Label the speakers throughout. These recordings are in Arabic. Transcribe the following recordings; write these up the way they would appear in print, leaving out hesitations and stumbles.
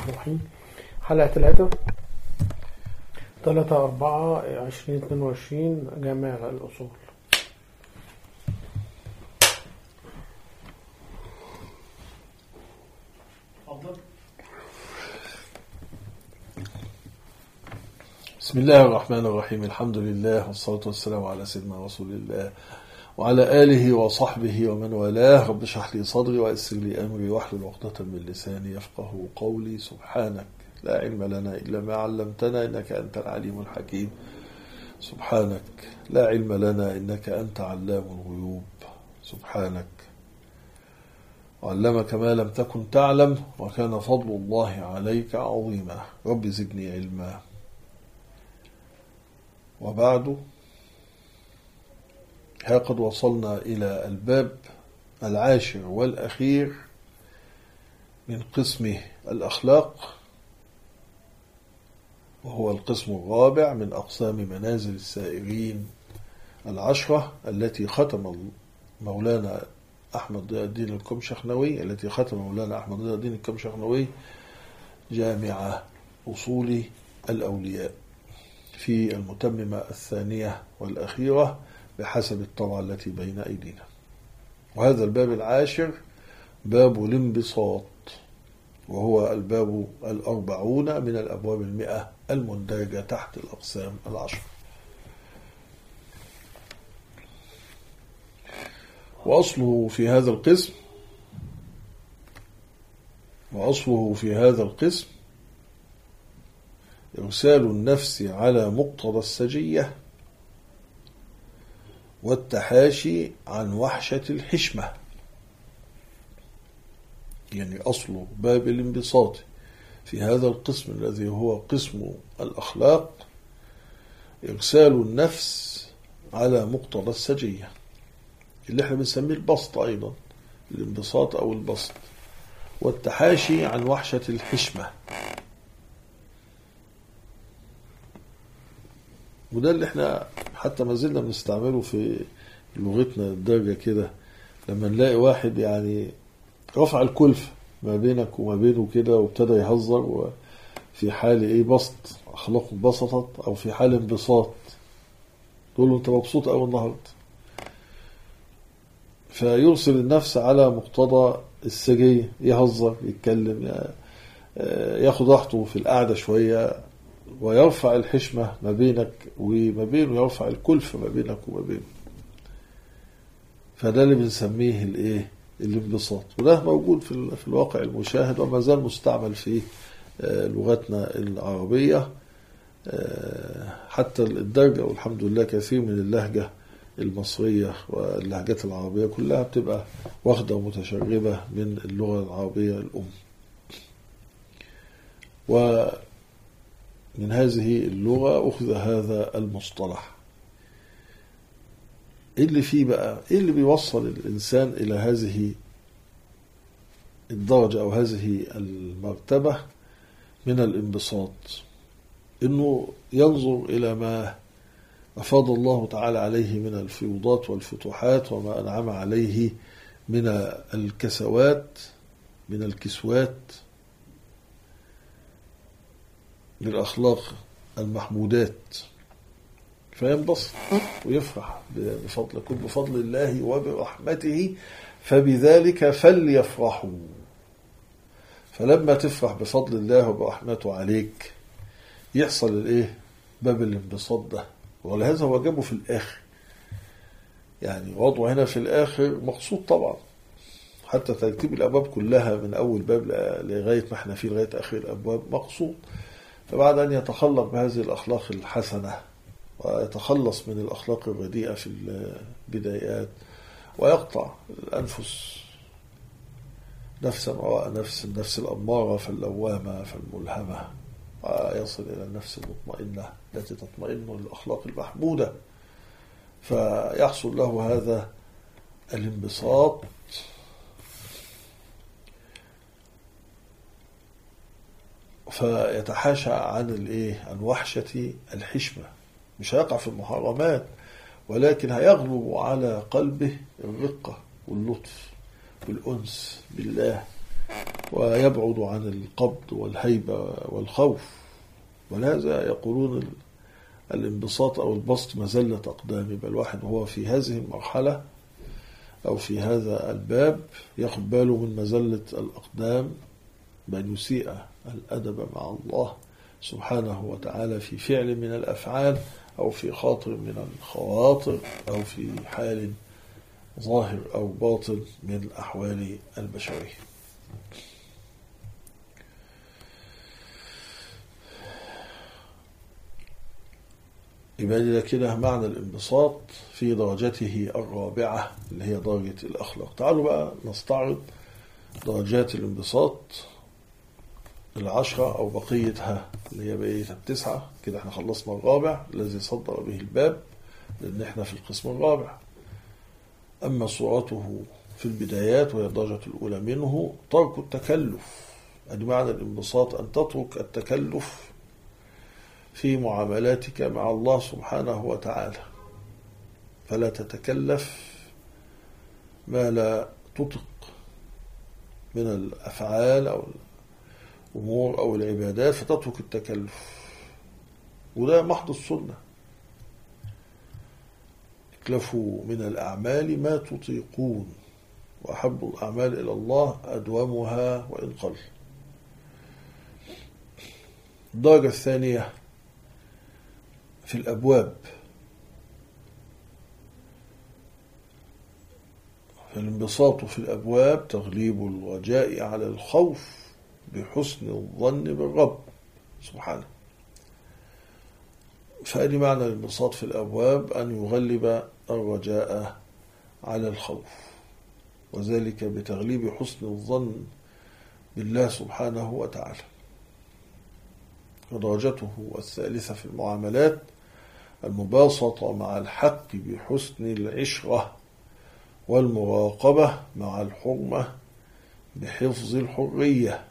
Speaker 1: الرحيم. حلقة 3/4/2022 جامع الأصول.
Speaker 2: بسم الله الرحمن الرحيم. الحمد لله والصلاة والسلام على سيدنا رسول الله وعلى آله وصحبه ومن والاه. رب اشرح لي صدري ويسر لي أمري واحلل عقدة من لساني يفقه قولي. سبحانك لا علم لنا إلا ما علمتنا إنك أنت العليم الحكيم. سبحانك لا علم لنا إنك أنت علام الغيوب. سبحانك وعلمك ما لم تكن تعلم وكان فضل الله عليك عظيما. رب زدني علما. وبعد، ها قد وصلنا إلى الباب 10 والأخير من قسم الأخلاق، وهو القسم الرابع من أقسام منازل السائرين 10 التي ختم مولانا أحمد ضياء الدين الكمشخنوي جامع أصول الأولياء في المتممة 2 والأخيرة بحسب الطبعة التي بين أيدينا. وهذا الباب 10 باب الانبساط، وهو الباب 40 من الأبواب 100 المندرجة تحت الأقسام 10. وأصله في هذا القسم إرسال النفس على مقتضى السجية والتحاشي عن وحشة الحشمة. يعني أصل باب الانبساط في هذا القسم الذي هو قسم الأخلاق إرسال النفس على مقتضى السجية، اللي احنا بنسميه البسط أيضا، الانبساط أو البسط، والتحاشي عن وحشة الحشمة. وده اللي احنا حتى ما زلنا بنستعمله في لغتنا الدارجة كده، لما نلاقي واحد يعني رفع الكلفة ما بينك وما بينه كده وابتدى يهزر وفي حال بسط، أخلاقه انبسطت، أو في حال انبساط، تقول له أنت مبسوط أوي النهاردة، فيرسل النفس على مقتضى السجية، يهزر، يتكلم، ياخد راحته في القعدة شوية، ويرفع الحشمة ما بينك وما بينه، يرفع الكلفة ما بينك وما بينه. فده اللي بنسميه الانبساط، وده موجود في الواقع المشاهد، وما زال مستعمل في لغتنا العربية حتى الدرجة. والحمد لله كثير من اللهجة المصرية واللهجات العربية كلها بتبقى واخدة ومتشربة من اللغة العربية الأم. ومن هذه اللغة أخذ هذا المصطلح. إيه اللي فيه بقى؟ إيه اللي بيوصل الإنسان إلى هذه الدرجة أو هذه المرتبة من الانبساط؟ إنه ينظر إلى ما أفاض الله تعالى عليه من الفيوضات والفتوحات، وما أنعم عليه من الكسوات، من الكسوات للأخلاق المحمودات، فينبسط ويفرح بفضل الله وبرحمته، فبذلك فليفرحوا. فلما تفرح بفضل الله وبرحمته عليك يحصل باب الانبساط ده. ولهذا هو جابه في الآخر، يعني وضعه هنا في الآخر مقصود طبعا، حتى ترتيب الأبواب كلها من أول باب لغاية ما احنا فيه لغاية آخر الأبواب مقصود. فبعد أن يتخلق بهذه الأخلاق الحسنة ويتخلص من الأخلاق الرديئة في البدايات، ويقطع الأنفس نفسا وراء النفس الأمارة فاللوامة فالملهمة، ويصل إلى النفس المطمئنة التي تطمئن للأخلاق المحمودة، فيحصل له هذا الانبساط. فيتحاشى عن وحشة الحشمة، مش هيقع في المحرمات، ولكن هيغلب على قلبه الرقة واللطف والأنس بالله ويبعد عن القبض والهيبة والخوف. ولهذا يقولون الانبساط أو البسط مزلة أقدام، بل الواحد وهو في هذه المرحلة أو في هذا الباب ياخد باله من مزلة الأقدام، بأن يسيء الأدب مع الله سبحانه وتعالى في فعل من الأفعال أو في خاطر من الخواطر أو في حال ظاهر أو باطن من الأحوال البشرية. يبقى كده معنى الانبساط في درجته الرابعة اللي هي درجة الأخلاق. تعالوا بقى نستعرض درجات الانبساط 10 أو بقيتها اللي هي بقية 9. كده احنا خلصنا الرابع الذي صدر به الباب، لأن احنا في القسم الرابع. أما صورته في البدايات وهي الدرجة الأولى منه ترك التكلف. أدي معنى الانبساط، أن تترك التكلف في معاملاتك مع الله سبحانه وتعالى، فلا تتكلف ما لا تطق من الأفعال أو الأمور أو العبادات، فتترك التكلف. وده محض السنة، اكلفوا من الأعمال ما تطيقون، وأحب الأعمال إلى الله أدومها وإن قل. الدرجة الثانية في الأبواب. فالانبساط في الأبواب تغليب الرجاء على الخوف بحسن الظن بالرب سبحانه. فأدي معنى الانبساط في الأبواب، أن يغلب الرجاء على الخوف، وذلك بتغليب حسن الظن بالله سبحانه وتعالى. ودرجته الثالثة في المعاملات المباسطة مع الحق بحسن العشرة، والمراقبة مع الحرمة بحفظ الحرية.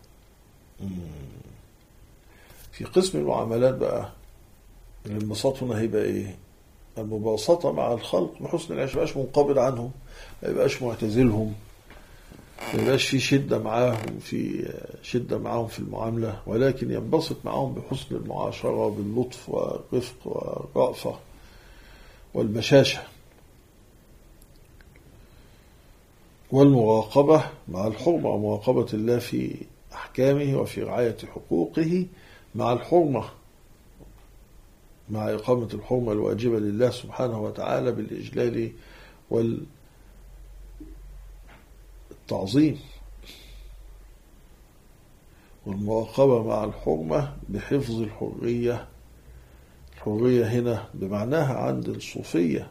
Speaker 2: في قسم المعاملات بقى الانبساط هنا هيبقى ايه؟ المباسطة مع الخلق بحسن العشرة، ما يبقاش منقبض عنهم، ما يبقاش معتزلهم، ما يبقاش في شدة معاهم في المعاملة، ولكن ينبسط معهم بحسن المعاشرة باللطف والرفق والرأفة والبشاشة. والمراقبة مع الحرمة، ومراقبة الله في أحكامه وفي رعاية حقوقه مع الحرمة، مع إقامة الحرمة الواجبة لله سبحانه وتعالى بالإجلال والتعظيم. والمراقبة مع الحرمة بحفظ الحرية. الحرية هنا بمعناها عند الصوفية،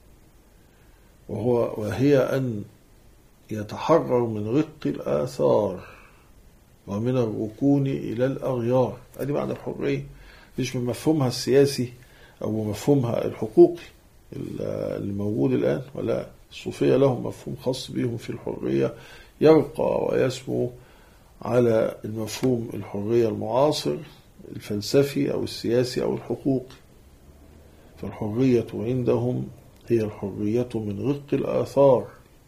Speaker 2: وهي أن يتحرر من رق الآثار ومن الركون إلى الأغيار. هذه معنى الحرية، مش من مفهومها السياسي أو مفهومها الحقوقي اللي موجود الآن، ولا الصوفية لهم مفهوم خاص بهم في الحرية يرقى ويسمو على المفهوم الحرية المعاصر الفلسفي أو السياسي أو الحقوقي. فالحرية عندهم هي الحرية من رق الآثار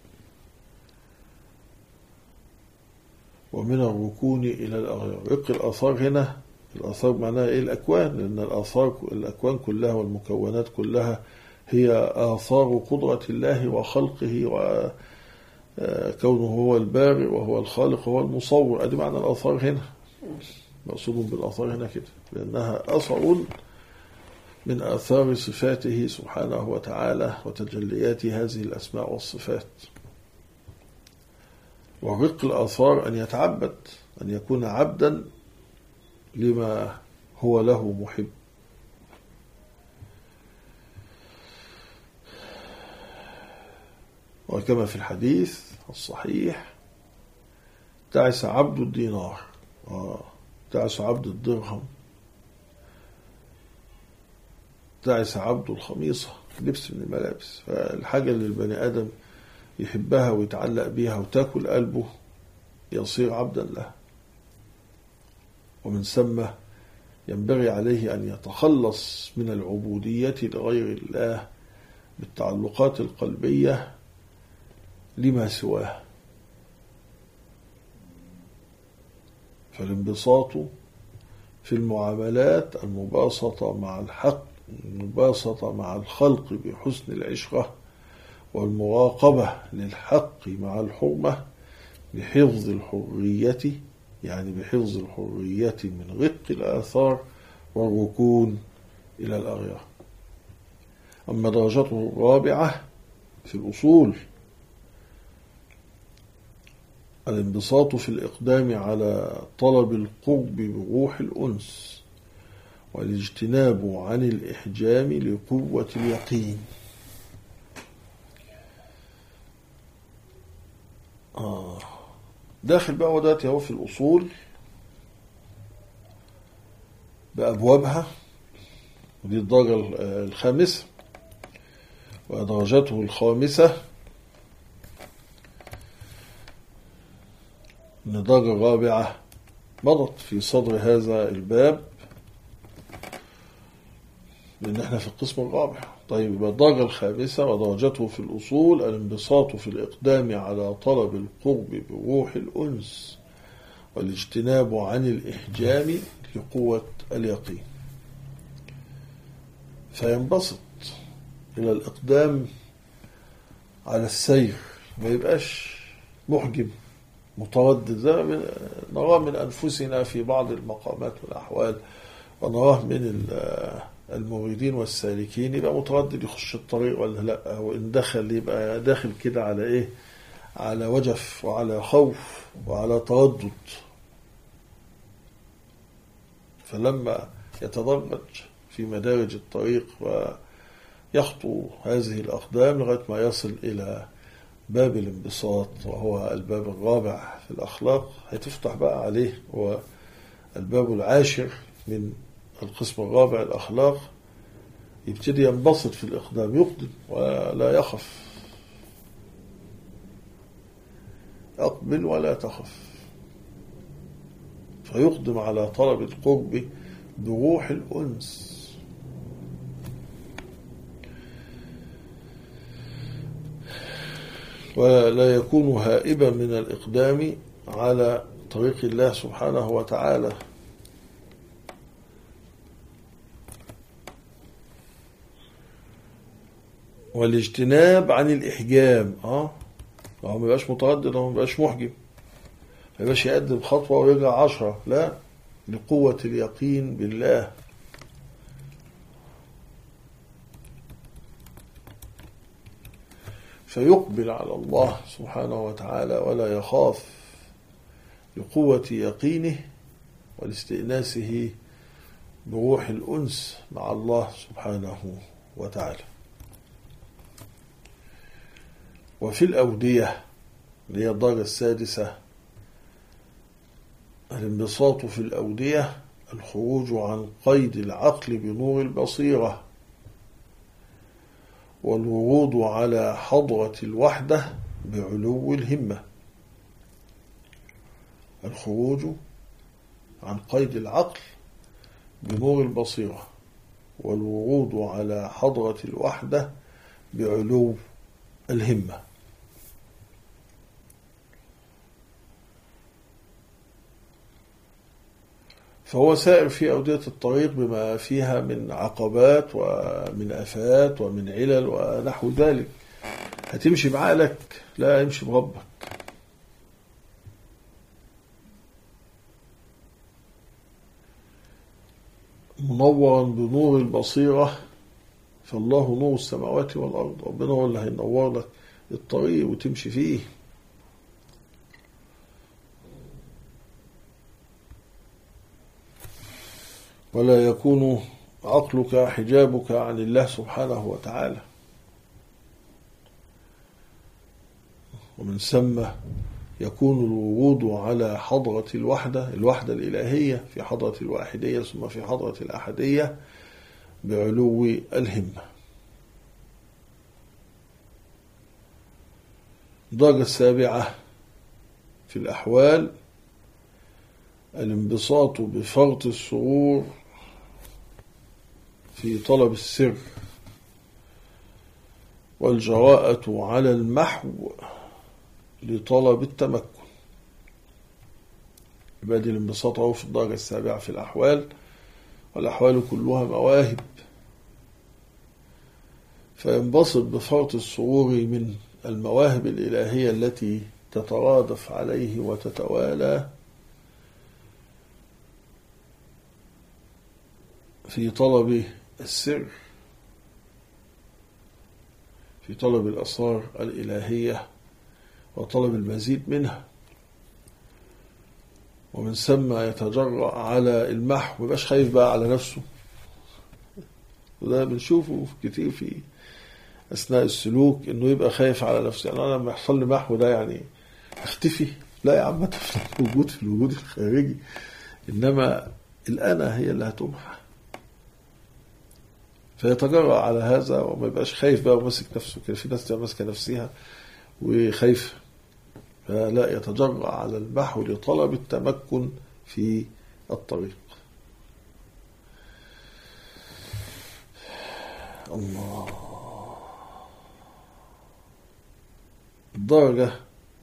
Speaker 2: ومن الركون إلى الأغيار. رق الآثار هنا، الآثار معناها إيه؟ الأكوان، لأن الأكوان كلها والمكونات كلها هي آثار قدرة الله وخلقه، وكونه هو البارئ وهو الخالق وهو المصور. أدي معنى الآثار هنا، مقصود بالآثار هنا كده، لأنها أثر من آثار صفاته سبحانه وتعالى وتجليات هذه الأسماء والصفات. ورق الآثار أن يتعبد، أن يكون عبدا لما هو له محب. وكما في الحديث الصحيح: تعس عبد الدينار، تعس عبد الدرهم، تعس عبد الخميصة، لبس من الملابس. فالحاجة اللي البني آدم يحبها ويتعلق بها وتاكل قلبه يصير عبدا له. ومن ثم ينبغي عليه أن يتخلص من العبودية لغير الله بالتعلقات القلبية لما سواه. فالانبساط في المعاملات المباسطة مع الحق، المباسطة مع الخلق بحسن العشرة، والمراقبة للحق مع الحرمة بحفظ الحرية، يعني بحفظ الحرية من رق الآثار والركون إلى الأغيار. أما درجته الرابعة في الأصول الانبساط في الإقدام على طلب القرب بروح الأنس، والاجتناب عن الإحجام لقوة اليقين. داخل بقى وداتي هو في الأصول بأبوابها، ودي الدرجة الخامسة. ودرجته الخامسة من الدرجة الرابعة مضت في صدر هذا الباب، لأن احنا في القسم الرابع. طيب الدرجة الخامسة ودرجته في الأصول الانبساط في الإقدام على طلب القرب بروح الأنس، والاجتناب عن الإحجام لقوة اليقين. فينبسط إلى الإقدام على السير، ما يبقاش محجم متردد زي ما نراه من أنفسنا في بعض المقامات والأحوال، ونراه من المريدين والسالكين، يبقى متردد يخش الطريق ولا لا، وإن دخل يبقى داخل كده على إيه، على وجف وعلى خوف وعلى تردد. فلما يتدرج في مدارج الطريق ويخطو هذه الأقدام لغاية ما يصل إلى باب الانبساط، وهو الباب الرابع في الأخلاق، هتفتح بقى عليه هو الباب العاشر من القسم الرابع الأخلاق. يبتدي ينبسط في الإقدام، يقدم ولا يخف، أقبل ولا تخف، فيقدم على طلب القرب بروح الأنس. ولا يكون هائبا من الإقدام على طريق الله سبحانه وتعالى، والاجتناب عن الإحجام. هو ما يبقاش متردد، هو ما يبقاش محجم، ما يبقاش يقدم خطوة ويرجع 10، لا، لقوة اليقين بالله. فيقبل على الله سبحانه وتعالى ولا يخاف، لقوة يقينه والاستئناسه بروح الأنس مع الله سبحانه وتعالى. وفي الأودية اللي هي الدرجة السادسة الانبساط في الأودية الخروج عن قيد العقل بنور البصيرة، والورود على حضرة الوحدة بعلو الهمة. الخروج عن قيد العقل بنور البصيرة، والورود على حضرة الوحدة بعلو الهمة. فهو سائر في أودية الطريق بما فيها من عقبات ومن آفات ومن علل ونحو ذلك. هتمشي بعقلك؟ لا، امشي بربك. منورا بنور البصيرة، فالله نور السماوات والأرض. ربنا هو اللي هينور لك الطريق وتمشي فيه. ولا يكون عقلك حجابك عن الله سبحانه وتعالى. ومن ثم يكون الورود على حضرة الوحدة الإلهية في حضرة الواحدية ثم في حضرة الأحدية بعلو الهمة. الدرجة السابعة في الأحوال الانبساط بفرط السرور في طلب السر، والجراءة على المحو لطلب التمكن. يبقى دي الانبساط أهو في الدرجة السابعة في الأحوال، والأحوال كلها مواهب. فينبسط بفرط السرور من المواهب الإلهية التي تترادف عليه وتتوالى في طلب السر، في طلب الأسرار الإلهية وطلب المزيد منها. ومن ثم يتجرأ على المحو، ميبقاش خايف بقى على نفسه. وده بنشوفه كتير في أثناء السلوك، إنه يبقى خايف على نفسه. يعني أنا لما يحصل لي محو ده يعني اختفي؟ لا يا عم، تفضل موجود في الوجود الخارجي، إنما الأنا هي اللي هتمحى. فيتجرأ على هذا وما يبقاش خايف بقى وماسك نفسه كده. في ناس تبقى ماسكة نفسها وخايفة، فلا، يتجرأ على المحو لطلب التمكن في الطريق. الله. الدرجة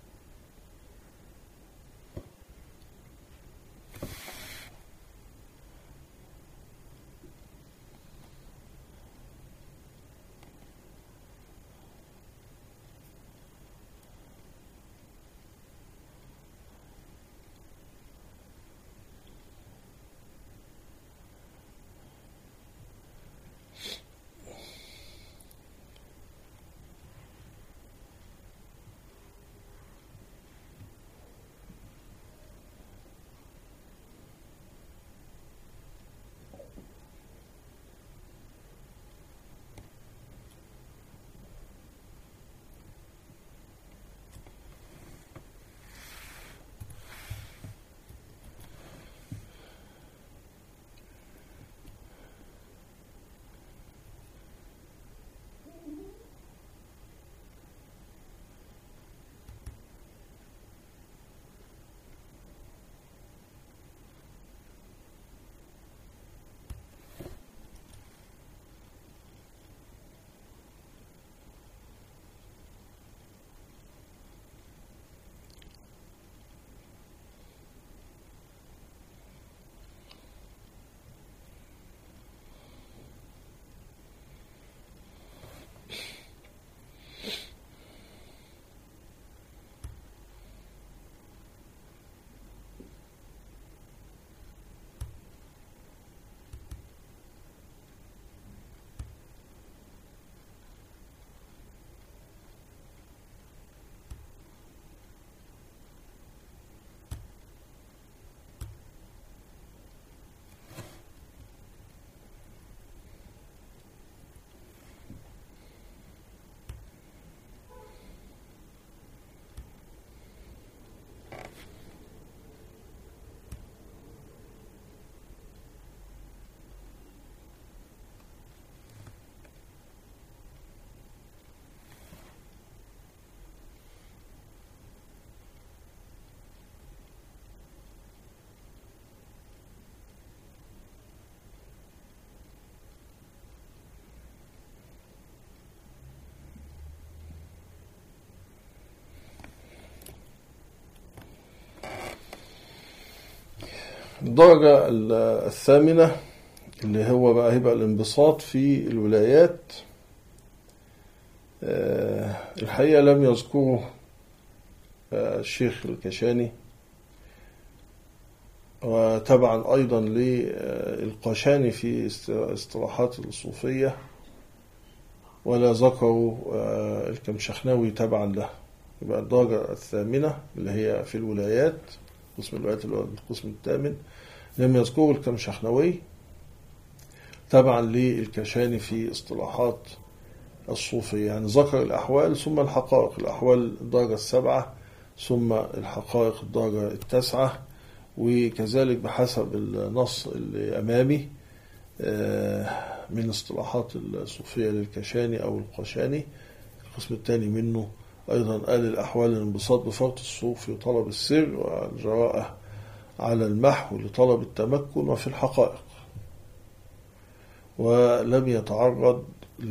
Speaker 2: الدرجة الثامنة اللي هو بقى هيبقى الانبساط في الولايات. الحقيقة لم يذكره الشيخ الكشاني، وتبعا أيضا للقشاني في اصطلاحات الصوفية، ولا ذكروا الكمشخناوي تبعا له. يبقى الدرجة الثامنة اللي هي في الولايات، قسم الولايات اللي هو القسم الثامن، لم يذكروا الكمشخناوي تبعا للكشاني في اصطلاحات الصوفية. يعني ذكر الأحوال ثم الحقائق. الأحوال الدرجة السابعة، ثم الحقائق الدرجة التاسعة، وكذلك بحسب النص اللي أمامي من اصطلاحات الصوفية للكشاني أو القشاني. القسم الثاني منه أيضا قال الأحوال الانبساط بفرط الصوف لطلب السر، والجراءة على المحو لطلب التمكن، وفي الحقائق. ولم يتعرض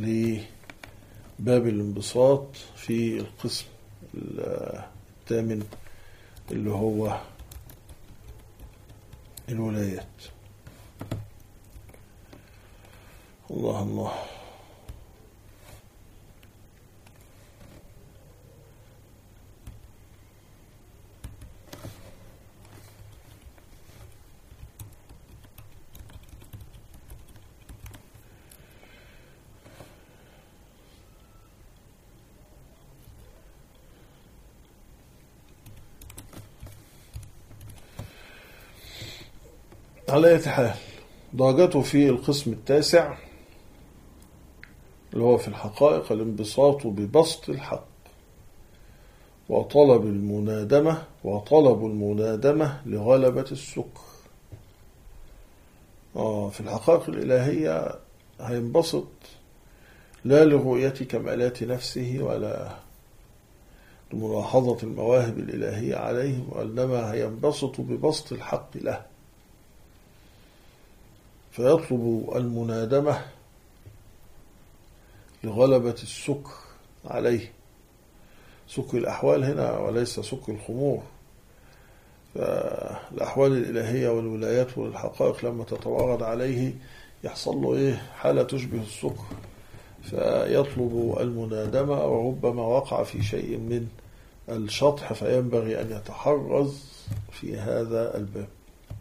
Speaker 2: لباب الانبساط في القسم الثامن اللي هو الولايات. الله الله. على أي حال درجته في القسم التاسع اللي هو في الحقائق الانبساط ببسط الحق وطلب المنادمة لغلبة السكر. في الحقائق الإلهية هينبسط لا لرؤية كمالات نفسه ولا لملاحظة المواهب الإلهية عليه، وإنما هينبسط ببسط الحق له، فيطلب المنادمة لغلبة السكر عليه، سكر الأحوال هنا وليس سكر الخمور. فالأحوال الإلهية والولايات والحقائق لما تتوارد عليه يحصل له حالة تشبه السكر، فيطلب المنادمة، وربما وقع في شيء من الشطح، فينبغي أن يتحرز في هذا الباب.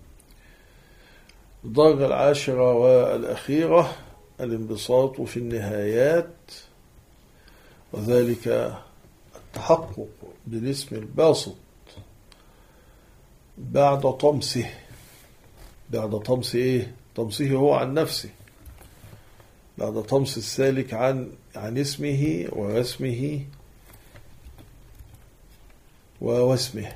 Speaker 2: الدرجة العاشرة والأخيرة الانبساط في النهايات، وذلك التحقق بالاسم الباسط بعد طمسه. بعد طمس طمسه هو عن نفسه، بعد طمس السالك عن اسمه ورسمه ووسمه.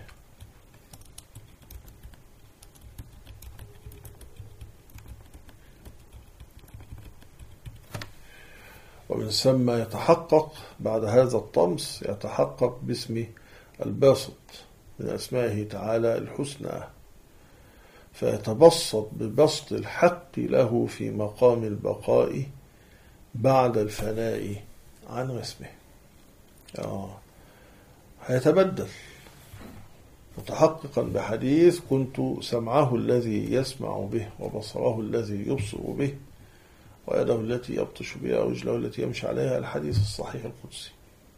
Speaker 2: ومن ثم يتحقق بعد هذا الطمس، يتحقق باسم الباسط من أسمائه تعالى الحسنى، فيتبسط ببسط الحق له في مقام البقاء بعد الفناء عن رسمه. هيتبدل متحققا بحديث كنت سمعه الذي يسمع به وبصره الذي يبصر به ويده التي يبطش بها ورجله التي يمشي عليها، الحديث الصحيح القدسي.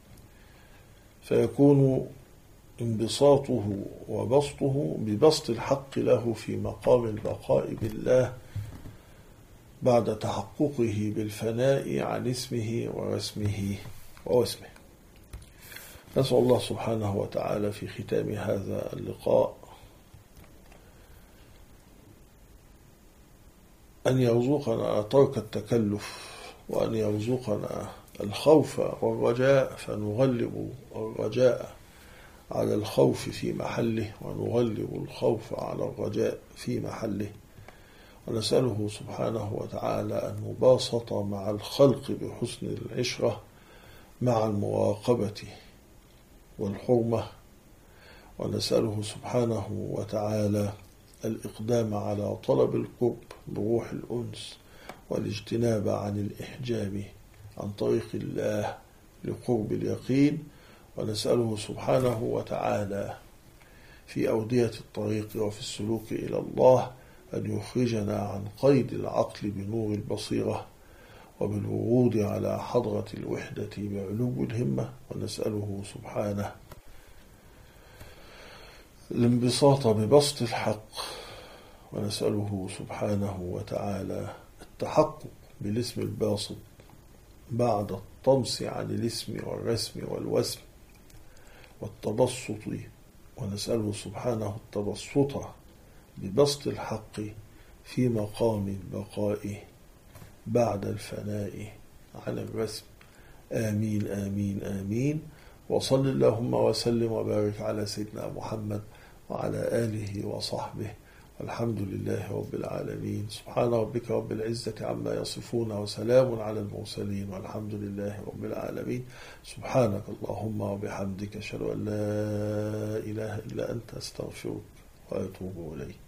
Speaker 2: فيكون انبساطه وبسطه ببسط الحق له في مقام البقاء بالله بعد تحققه بالفناء عن اسمه ورسمه ووسمه. نسأل الله سبحانه وتعالى في ختام هذا اللقاء أن يرزقنا ترك التكلف، وأن يرزقنا الخوف والرجاء، فنغلب الرجاء على الخوف في محله، ونغلب الخوف على الرجاء في محله. ونسأله سبحانه وتعالى المباسطة مع الخلق بحسن العشرة مع المراقبة والحرمة. ونسأله سبحانه وتعالى الإقدام على طلب القرب بروح الأنس، والاجتناب عن الإحجام عن طريق الله لقرب اليقين. ونسأله سبحانه وتعالى في أودية الطريق وفي السلوك إلى الله أن يخرجنا عن قيد العقل بنور البصيرة، وبالورود على حضرة الوحدة بعلو الهمة. ونسأله سبحانه الانبساط ببسط الحق، ونسأله سبحانه وتعالى التحقق بالاسم الباسط بعد الطمس عن الاسم والرسم والوسم والتبسط. ونسأله سبحانه التبسط ببسط الحق في مقام البقاء بعد الفناء عن الرسم. آمين آمين آمين. وصل اللهم وسلم وبارك على سيدنا محمد وعلى آله وصحبه، والحمد لله رب العالمين. سبحان ربك رب العزة عما يصفون، وسلام على المرسلين، والحمد لله رب العالمين. سبحانك اللهم وبحمدك، أشهد أن لا إله إلا أنت، أستغفرك وأتوب إليك.